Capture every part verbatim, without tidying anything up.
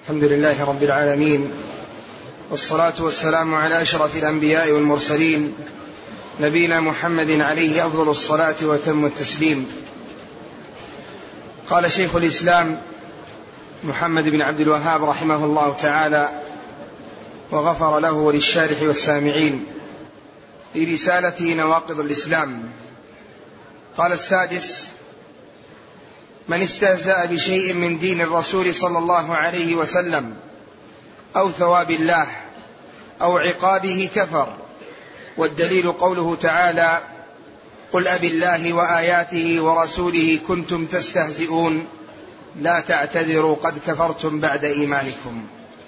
الحمد لله رب العالمين، والصلاة والسلام على أشرف الأنبياء والمرسلين، نبينا محمد عليه أفضل الصلاة وتم التسليم. قال شيخ الإسلام محمد بن عبد الوهاب رحمه الله تعالى وغفر له وللشارح والسامعين في رسالته نواقض الإسلام، قال السادس: من استهزأ بشيء من دين الرسول صلى الله عليه وسلم أو ثواب الله أو عقابه كفر، والدليل قوله تعالى: قل أبالله وآياته ورسوله كنتم تستهزئون لا تعتذروا قد كفرتم بعد إيمانكم.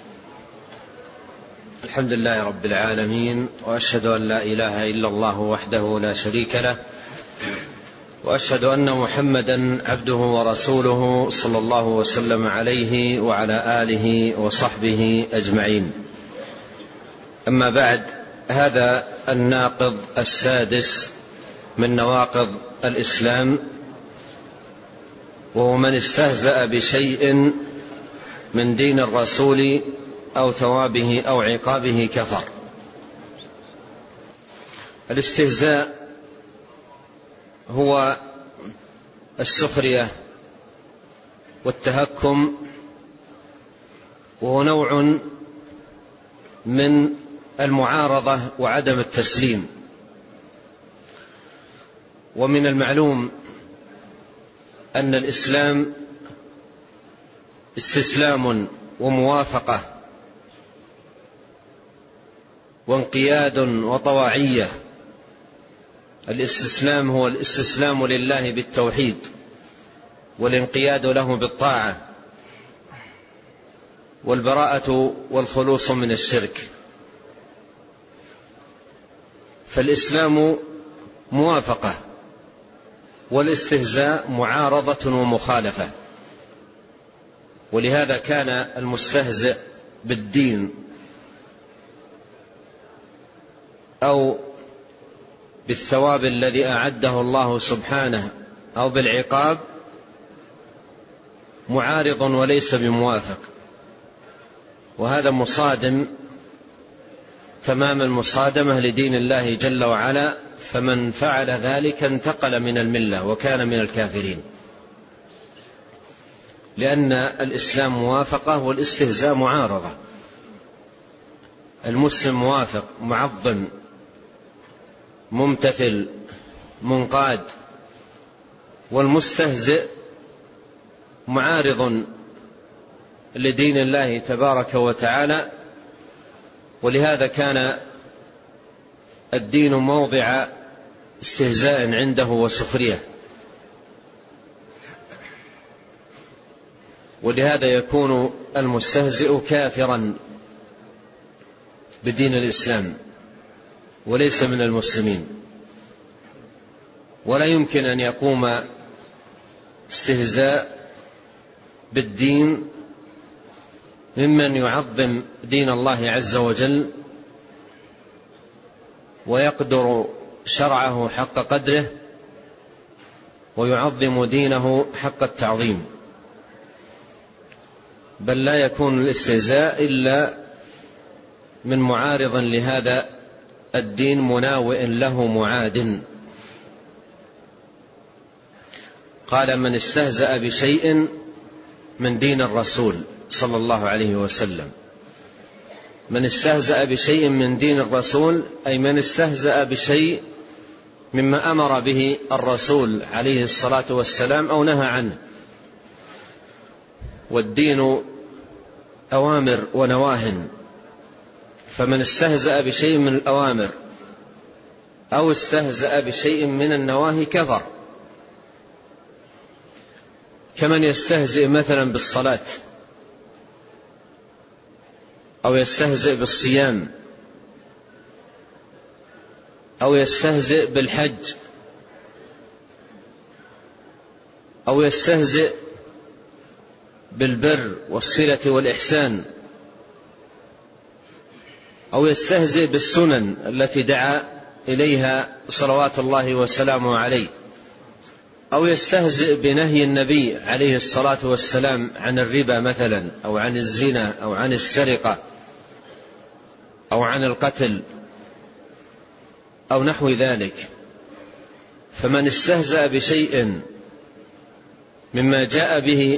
الحمد لله رب العالمين، وأشهد أن لا إله إلا الله وحده لا شريك له، وأشهد أن محمدا عبده ورسوله صلى الله وسلم عليه وعلى آله وصحبه أجمعين. أما بعد، هذا الناقض السادس من نواقض الإسلام، وهو من استهزأ بشيء من دين الرسول أو ثوابه أو عقابه كفر. الاستهزاء هو السخرية والتهكم، وهو نوع من المعارضة وعدم التسليم. ومن المعلوم أن الإسلام استسلام وموافقة وانقياد وطواعية. الاستسلام هو الاستسلام لله بالتوحيد، والانقياد له بالطاعة، والبراءة والخلوص من الشرك. فالإسلام موافقة، والاستهزاء معارضة ومخالفة. ولهذا كان المستهزئ بالدين أو بالثواب الذي أعده الله سبحانه أو بالعقاب معارض وليس بموافق، وهذا مصادم تمام المصادمة لدين الله جل وعلا. فمن فعل ذلك انتقل من الملة وكان من الكافرين، لأن الإسلام موافقة والاستهزاء معارضة. المسلم موافق معظم ممتثل منقاد، والمستهزئ معارض لدين الله تبارك وتعالى. ولهذا كان الدين موضع استهزاء عنده وسخرية، ولهذا يكون المستهزئ كافرا بدين الإسلام وليس من المسلمين. ولا يمكن أن يقوم استهزاء بالدين ممن يعظم دين الله عز وجل ويقدر شرعه حق قدره ويعظم دينه حق التعظيم. بل لا يكون الاستهزاء إلا من معارض لهذا الدين مناوئ له معاد. قال: من استهزأ بشيء من دين الرسول صلى الله عليه وسلم. من استهزأ بشيء من دين الرسول أي من استهزأ بشيء مما أمر به الرسول عليه الصلاة والسلام أو نهى عنه. والدين أوامر ونواه، فمن استهزأ بشيء من الأوامر أو استهزأ بشيء من النواهي كفر. كمن يستهزئ مثلا بالصلاة، أو يستهزئ بالصيام، أو يستهزئ بالحج، أو يستهزئ بالبر والصلة والإحسان، أو يستهزئ بالسنن التي دعا إليها صلوات الله وسلامه عليه. أو يستهزئ بنهي النبي عليه الصلاة والسلام عن الربا مثلا، أو عن الزنا، أو عن السرقة، أو عن القتل، أو نحو ذلك. فمن استهزأ بشيء مما جاء به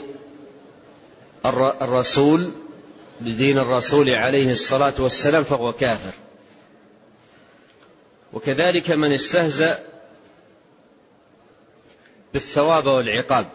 الرسول بدين الرسول عليه الصلاة والسلام فهو كافر. وكذلك من استهزأ بالثواب والعقاب،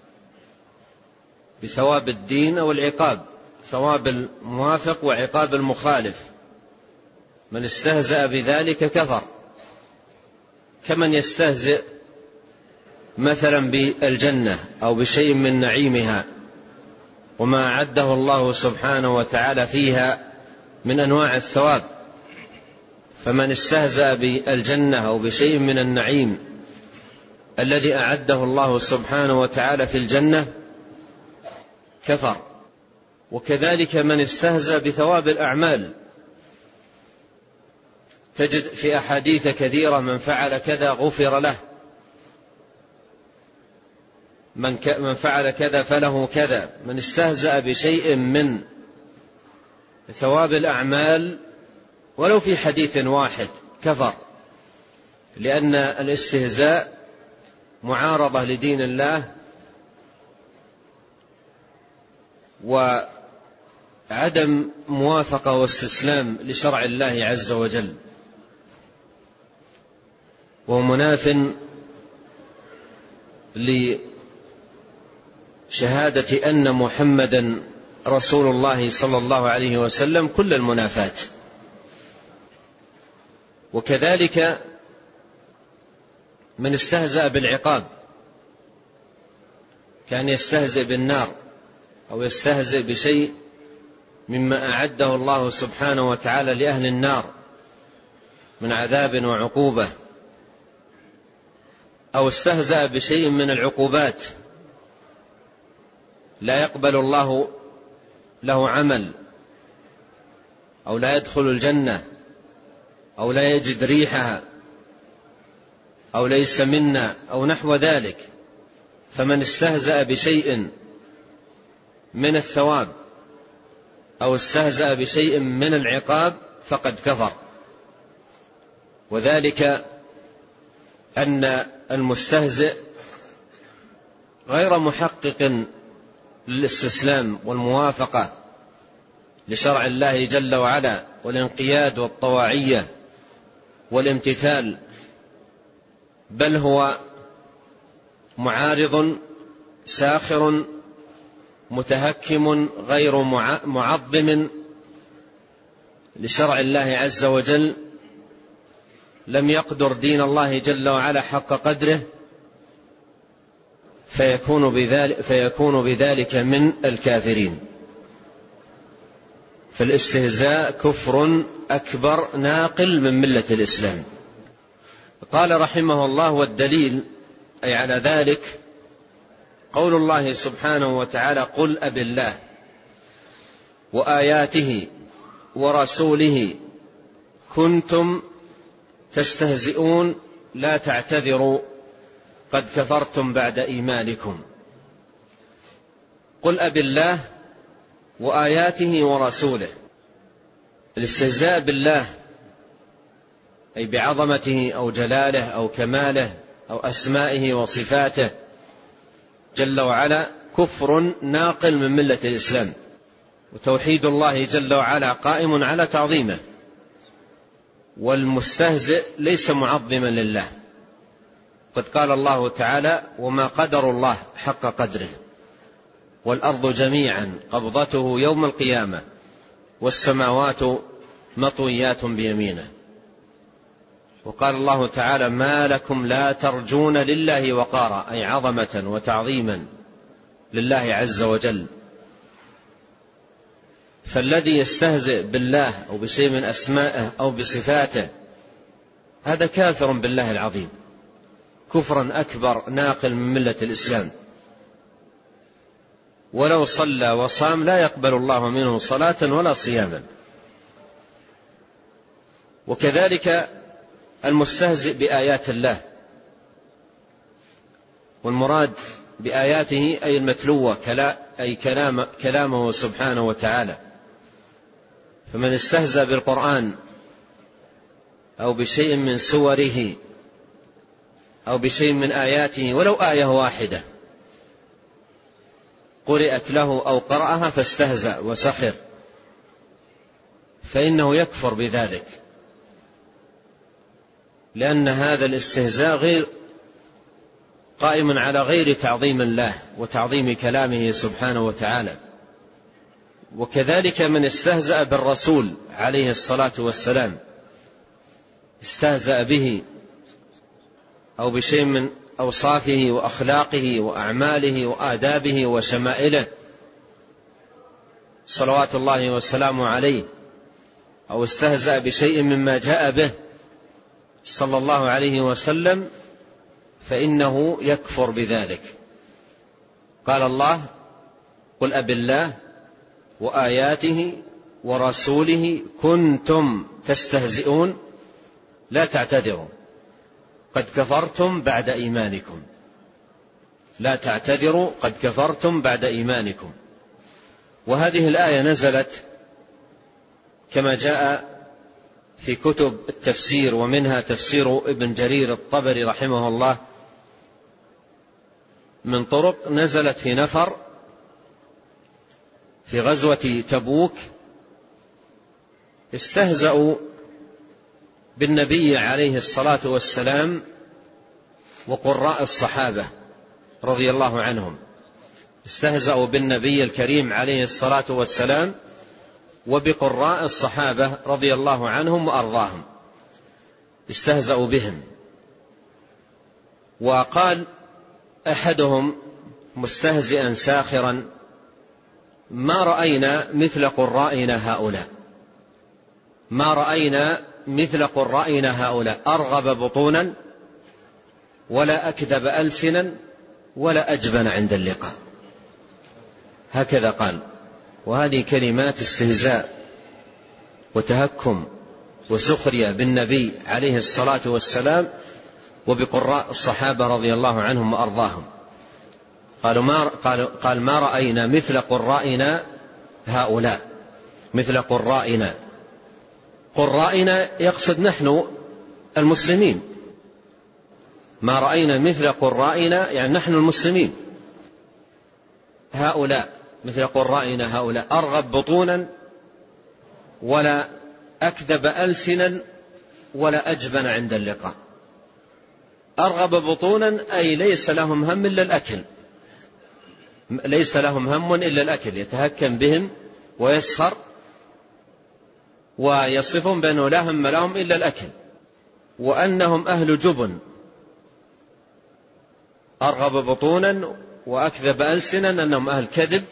بثواب الدين أو العقاب، ثواب الموافق وعقاب المخالف، من استهزأ بذلك كفر. كمن يستهزئ مثلا بالجنة أو بشيء من نعيمها وما أعده الله سبحانه وتعالى فيها من أنواع الثواب. فمن استهزأ بالجنة أو بشيء من النعيم الذي أعده الله سبحانه وتعالى في الجنة كفر. وكذلك من استهزأ بثواب الأعمال، تجد في أحاديث كثيرة من فعل كذا غفر له، من من فعل كذا فله كذا. من استهزأ بشيء من ثواب الأعمال ولو في حديث واحد كفر، لأن الاستهزاء معارضة لدين الله وعدم موافقة واستسلام لشرع الله عز وجل، ومناف لشهادة أن محمدا رسول الله صلى الله عليه وسلم كل المنافات. وكذلك من استهزأ بالعقاب، كان يستهزئ بالنار أو يستهزئ بشيء مما أعده الله سبحانه وتعالى لأهل النار من عذاب وعقوبة، أو استهزأ بشيء من العقوبات لا يقبل الله له عمل، أو لا يدخل الجنة، أو لا يجد ريحها، أو ليس منا، أو نحو ذلك. فمن استهزأ بشيء من الثواب أو استهزأ بشيء من العقاب فقد كفر. وذلك أن المستهزئ غير محقق للاستسلام والموافقة لشرع الله جل وعلا والانقياد والطواعية والامتثال، بل هو معارض ساخر متهكم غير معظم لشرع الله عز وجل، لم يقدر دين الله جل وعلا حق قدره، فيكون بذلك, فيكون بذلك من الكافرين. فالاستهزاء كفر أكبر ناقل من ملة الإسلام. قال رحمه الله: والدليل أي على ذلك قول الله سبحانه وتعالى: قل أب الله وآياته ورسوله كنتم تستهزئون لا تعتذروا قد كفرتم بعد إيمانكم. قل أب الله وآياته ورسوله. الاستهزاء بالله أي بعظمته أو جلاله أو كماله أو أسمائه وصفاته جل وعلا كفر ناقل من ملة الإسلام، وتوحيد الله جل وعلا قائم على تعظيمه، والمستهزئ ليس معظما لله. قد قال الله تعالى: وما قدر الله حق قدره والأرض جميعا قبضته يوم القيامة والسماوات مطويات بيمينه. وقال الله تعالى: ما لكم لا ترجون لله وقارا، أي عظمة وتعظيما لله عز وجل. فالذي يستهزئ بالله أو بشيء من أسمائه أو بصفاته هذا كافر بالله العظيم، كفرا أكبر ناقل من ملة الإسلام. ولو صلى وصام لا يقبل الله منه صلاة ولا صياما. وكذلك المستهزئ بآيات الله والمراد بآياته أي المتلوة أي كلام كلامه سبحانه وتعالى. فمن استهزأ بالقرآن أو بشيء من سوره أو بشيء من آياته ولو آية واحدة قرأت له أو قرأها فاستهزأ وسخر فإنه يكفر بذلك، لأن هذا الاستهزاء غير قائم على غير تعظيم الله وتعظيم كلامه سبحانه وتعالى. وكذلك من استهزأ بالرسول عليه الصلاة والسلام، استهزأ به أو بشيء من أوصافه وأخلاقه وأعماله وآدابه وشمائله صلوات الله والسلام عليه، أو استهزأ بشيء مما جاء به صلى الله عليه وسلم، فإنه يكفر بذلك. قال الله: قل أبالله وآياته ورسوله كنتم تستهزئون لا تعتذروا قد كفرتم بعد إيمانكم. لا تعتذروا قد كفرتم بعد إيمانكم. وهذه الآية نزلت كما جاء في كتب التفسير، ومنها تفسير ابن جرير الطبري رحمه الله من طرق، نزلت في نفر في غزوة تبوك استهزأوا بالنبي عليه الصلاة والسلام وقراء الصحابة رضي الله عنهم. استهزأوا بالنبي الكريم عليه الصلاة والسلام وبقراء الصحابة رضي الله عنهم وأرضاهم، استهزأوا بهم. وقال أحدهم مستهزئا ساخرا: ما رأينا مثل قرائنا هؤلاء، ما رأينا مثل قرائنا هؤلاء أرغب بطونا ولا أكذب ألسنا ولا أجبن عند اللقاء. هكذا قال. وهذه كلمات استهزاء وتهكم وسخرية بالنبي عليه الصلاة والسلام وبقراء الصحابة رضي الله عنهم وأرضاهم. قالوا ما قال, قال ما رأينا مثل قرائنا هؤلاء، مثل قرائنا. قرائنا يقصد نحن المسلمين. ما رأينا مثل قرائنا يعني نحن المسلمين. هؤلاء مثل قرائنا هؤلاء أرغب بطونا ولا أكذب ألسنا ولا أجبن عند اللقاء. أرغب بطونا أي ليس لهم هم إلا الأكل، ليس لهم هم إلا الأكل، يتهكم بهم ويسخر ويصفهم بأنه لا هم لهم إلا الأكل، وأنهم أهل جبن. أرغب بطونا وأكذب ألسنا أنهم أهل كذب،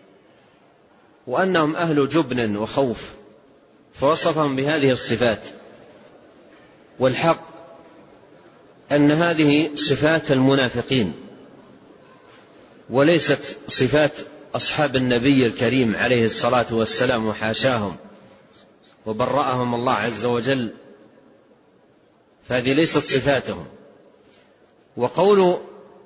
وأنهم أهل جبن وخوف، فوصفهم بهذه الصفات. والحق أن هذه صفات المنافقين وليست صفات أصحاب النبي الكريم عليه الصلاة والسلام، وحاشاهم وبرأهم الله عز وجل، فهذه ليست صفاتهم. وقول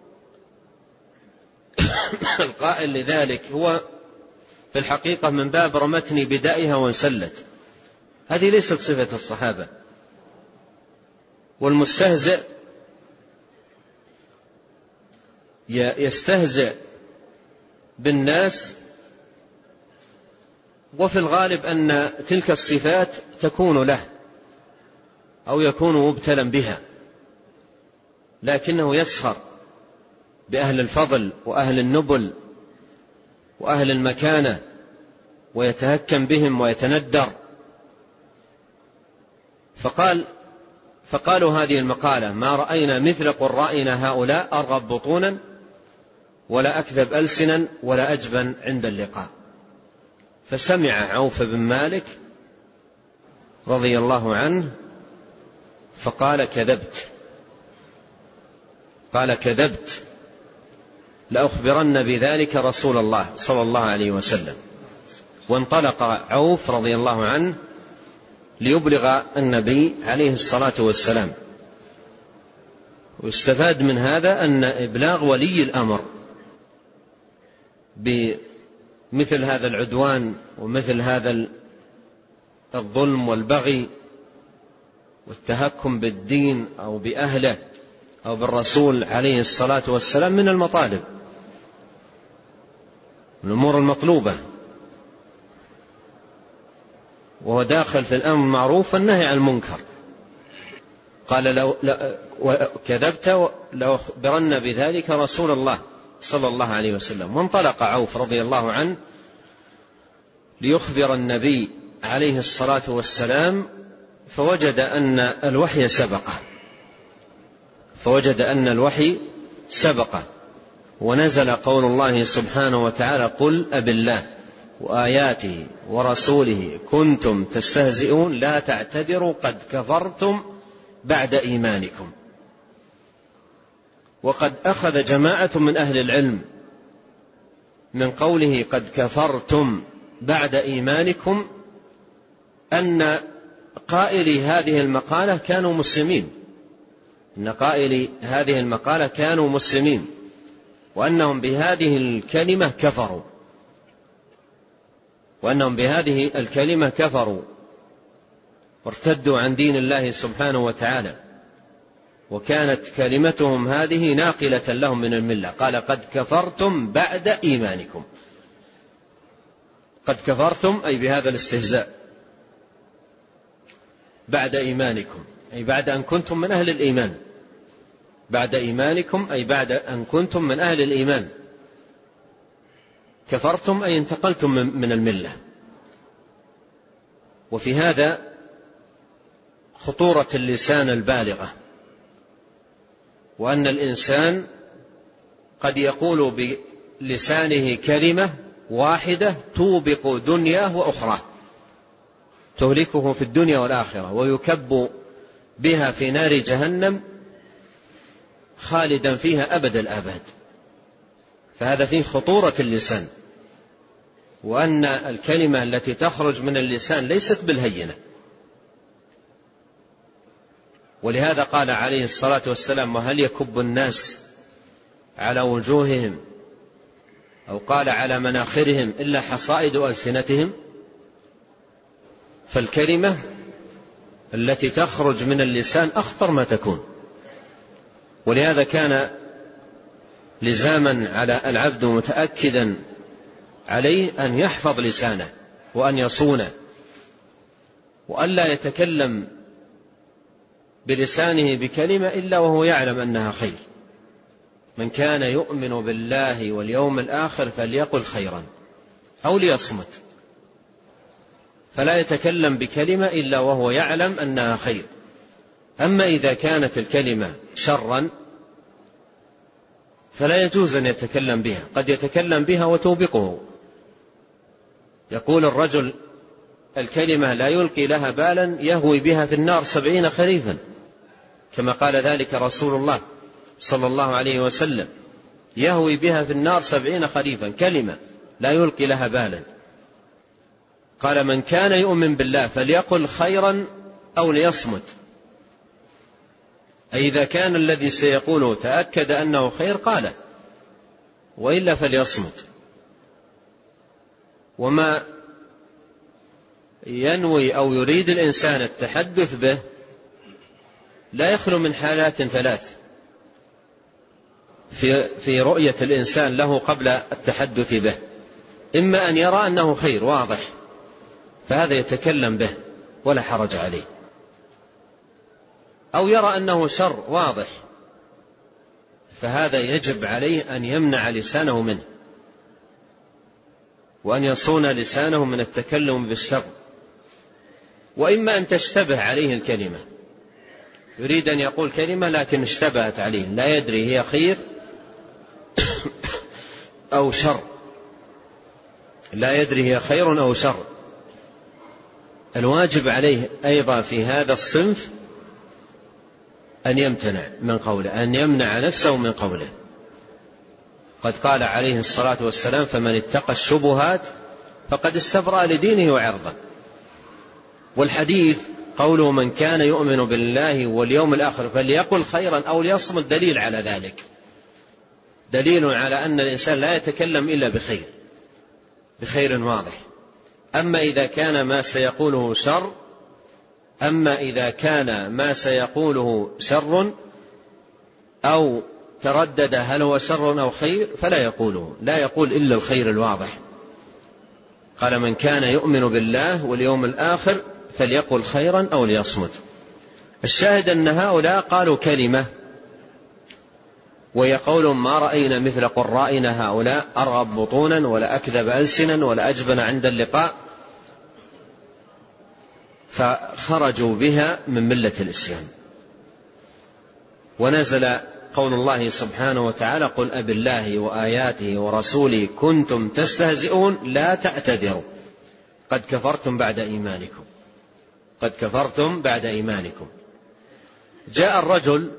القائل لذلك هو في الحقيقة من باب رمتني بدائها وانسلت، هذه ليست صفة الصحابة. والمستهزئ يستهزئ بالناس، وفي الغالب أن تلك الصفات تكون له أو يكون مبتلا بها، لكنه يسخر بأهل الفضل وأهل النبل وأهل المكانة ويتهكم بهم ويتندر. فقال فقالوا هذه المقالة: ما رأينا مثل قرائنا هؤلاء أرغب بطونا ولا أكذب ألسنا ولا أجبن عند اللقاء. فسمع عوف بن مالك رضي الله عنه فقال: كذبت، قال كذبت، لأخبرن بذلك رسول الله صلى الله عليه وسلم. وانطلق عوف رضي الله عنه ليبلغ النبي عليه الصلاة والسلام. ويستفاد من هذا أن إبلاغ ولي الأمر بمثل هذا العدوان ومثل هذا الظلم والبغي والتهكم بالدين أو بأهله أو بالرسول عليه الصلاة والسلام من المطالب، من الأمور المطلوبة، وهو داخل في الأمر المعروف والنهي عن المنكر. قال لو كذبت لأخبرن بذلك رسول الله صلى الله عليه وسلم. وانطلق عوف رضي الله عنه ليخبر النبي عليه الصلاة والسلام، فوجد أن الوحي سبقه فوجد أن الوحي سبقه ونزل قول الله سبحانه وتعالى: قل أبالله وآياته ورسوله كنتم تستهزئون لا تعتذروا قد كفرتم بعد إيمانكم. وقد أخذ جماعة من أهل العلم من قوله قد كفرتم بعد إيمانكم أن قائلي هذه المقالة كانوا مسلمين أن قائلي هذه المقالة كانوا مسلمين وأنهم بهذه الكلمة كفروا وأنهم بهذه الكلمة كفروا وارتدوا عن دين الله سبحانه وتعالى، وكانت كلمتهم هذه ناقلة لهم من الملة. قال قد كفرتم بعد إيمانكم. قد كفرتم أي بهذا الاستهزاء بعد إيمانكم، أي بعد أن كنتم من أهل الإيمان. بعد إيمانكم أي بعد أن كنتم من أهل الإيمان. كفرتم أي انتقلتم من الملة. وفي هذا خطورة اللسان البالغة، وأن الإنسان قد يقول بلسانه كلمة واحدة توبق دنياه وأخرى، تهلكه في الدنيا والآخرة، ويكب بها في نار جهنم خالدا فيها أبد الآباد. فهذا فيه خطورة اللسان، وأن الكلمة التي تخرج من اللسان ليست بالهينة. ولهذا قال عليه الصلاة والسلام: وهل يكب الناس على وجوههم أو قال على مناخرهم إلا حصائد ألسنتهم. فالكلمة التي تخرج من اللسان أخطر ما تكون. ولهذا كان لزاما على العبد متأكدا عليه أن يحفظ لسانه وأن يصونه، وأن لا يتكلم بلسانه بكلمة إلا وهو يعلم أنها خير. من كان يؤمن بالله واليوم الآخر فليقل خيرا أو ليصمت. فلا يتكلم بكلمة إلا وهو يعلم أنها خير. أما إذا كانت الكلمة شرا فلا يجوز أن يتكلم بها، قد يتكلم بها وتوبقه. يقول الرجل الكلمة لا يلقي لها بالا يهوي بها في النار سبعين خريفا، كما قال ذلك رسول الله صلى الله عليه وسلم: يهوي بها في النار سبعين خريفا، كلمة لا يلقي لها بالا. قال: من كان يؤمن بالله فليقل خيرا أو ليصمت. أي إذا كان الذي سيقوله تأكد أنه خير قال، وإلا فليصمت. وما ينوي أو يريد الإنسان التحدث به لا يخلو من حالات ثلاث في, في رؤية الإنسان له قبل التحدث به: إما أن يرى أنه خير واضح فهذا يتكلم به ولا حرج عليه، أو يرى أنه شر واضح فهذا يجب عليه أن يمنع لسانه منه، وأن يصون لسانه من التكلم بالشر. وإما أن تشتبه عليه الكلمة، يريد أن يقول كلمة لكن اشتبهت عليه، لا يدري هي خير أو شر، لا يدري هي خير أو شر. الواجب عليه أيضا في هذا الصنف أن يمتنع من قوله، أن يمنع نفسه من قوله. قد قال عليه الصلاة والسلام: فمن اتقى الشبهات فقد استبرأ لدينه وعرضه. والحديث قوله من كان يؤمن بالله واليوم الآخر فليقل خيرا أو ليصمت دليل على ذلك، دليل على أن الإنسان لا يتكلم إلا بخير، بخير واضح. أما إذا كان ما سيقوله شر أما إذا كان ما سيقوله شر أو تردد هل هو شر أو خير فلا يقوله، لا يقول إلا الخير الواضح. قال من كان يؤمن بالله واليوم الآخر فليقل خيرا أو ليصمت. الشاهد أن هؤلاء قالوا كلمة ويقولون ما رأينا مثل قرائنا هؤلاء أرغب بطونا ولا أكذب ألسنا ولا أجبن عند اللقاء، فخرجوا بها من ملة الإسلام. ونزل قول الله سبحانه وتعالى قل أب الله وآياته ورسوله كنتم تستهزئون لا تعتذروا قد كفرتم بعد إيمانكم، قد كفرتم بعد إيمانكم. جاء الرجل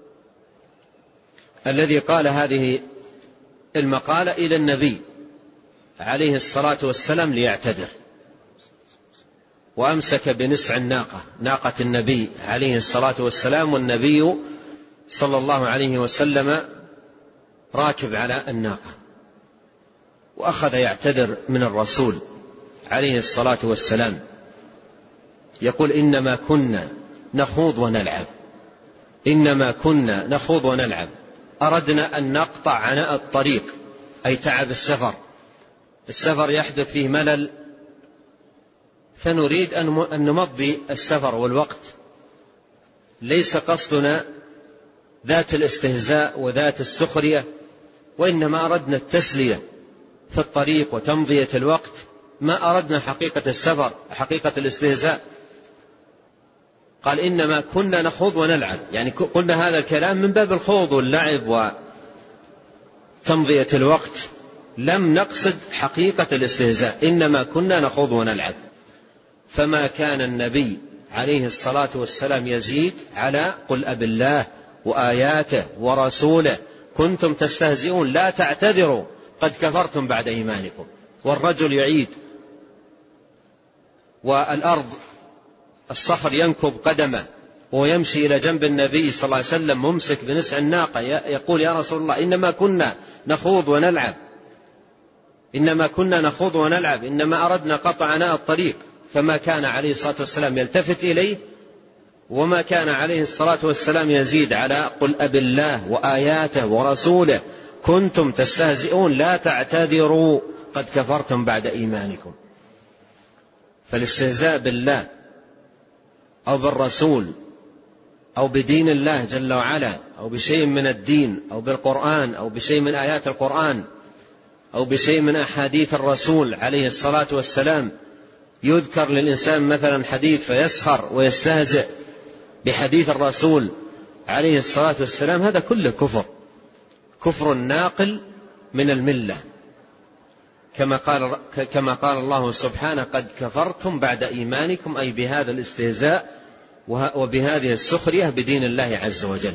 الذي قال هذه المقالة إلى النبي عليه الصلاة والسلام ليعتذر، وأمسك بنسع الناقة، ناقة النبي عليه الصلاة والسلام، والنبي صلى الله عليه وسلم راكب على الناقة، وأخذ يعتذر من الرسول عليه الصلاة والسلام، يقول إنما كنا نخوض ونلعب، إنما كنا نخوض ونلعب، أردنا أن نقطع عناء الطريق أي تعب السفر، السفر يحدث فيه ملل، فنريد أن نمضي السفر والوقت، ليس قصدنا ذات الاستهزاء وذات السخرية، وإنما أردنا التسلية في الطريق وتمضية الوقت، ما أردنا حقيقة السفر حقيقة الاستهزاء. قال إنما كنا نخوض ونلعب، يعني قلنا هذا الكلام من باب الخوض واللعب وتمضية الوقت، لم نقصد حقيقة الاستهزاء، إنما كنا نخوض ونلعب. فما كان النبي عليه الصلاة والسلام يزيد على قل أب الله وآياته ورسوله كنتم تستهزئون لا تعتذروا قد كفرتم بعد إيمانكم. والرجل يعيد والأرض الصخر ينكب قدمه ويمشي إلى جنب النبي صلى الله عليه وسلم ممسك بنسع الناقة، يقول يا رسول الله إنما كنا نخوض ونلعب، إنما كنا نخوض ونلعب، إنما أردنا قطع عناء الطريق. فما كان عليه الصلاة والسلام يلتفت إليه، وما كان عليه الصلاة والسلام يزيد على قل أب الله وآياته ورسوله كنتم تستهزئون لا تعتذروا قد كفرتم بعد إيمانكم. فالاستهزاء بالله أو بالرسول أو بدين الله جل وعلا أو بشيء من الدين أو بالقرآن أو بشيء من آيات القرآن أو بشيء من أحاديث الرسول عليه الصلاة والسلام، يذكر للإنسان مثلا حديث فيسخر ويستهزئ بحديث الرسول عليه الصلاة والسلام، هذا كله كفر، كفر ناقل من الملة، كما قال, كما قال الله سبحانه قد كفرتم بعد إيمانكم، أي بهذا الاستهزاء وبهذه السخرية بدين الله عز وجل.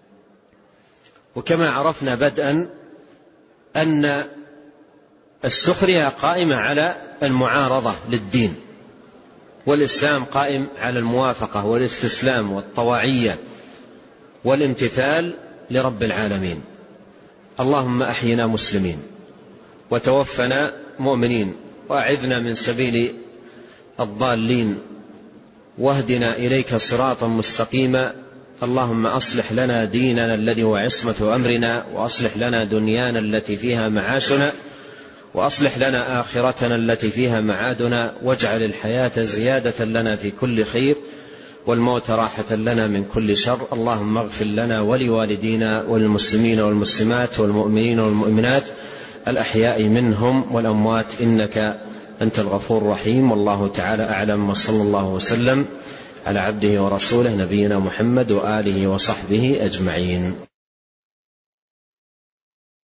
وكما عرفنا بدءا أن السخرية قائمة على المعارضة للدين، والإسلام قائم على الموافقة والاستسلام والطواعية والامتثال لرب العالمين. اللهم أحينا مسلمين وتوفنا مؤمنين، وأعذنا من سبيل الضالين، واهدنا إليك صراطا مستقيما. اللهم أصلح لنا ديننا الذي هو عصمة أمرنا، وأصلح لنا دنيانا التي فيها معاشنا، وأصلح لنا آخرتنا التي فيها معادنا، واجعل الحياة زيادة لنا في كل خير والموت راحة لنا من كل شر. اللهم اغفر لنا ولوالدينا والمسلمين والمسلمات والمؤمنين والمؤمنات الأحياء منهم والأموات إنك أنت الغفور الرحيم. والله تعالى أعلم، وصلى الله وسلم على عبده ورسوله نبينا محمد وآله وصحبه أجمعين.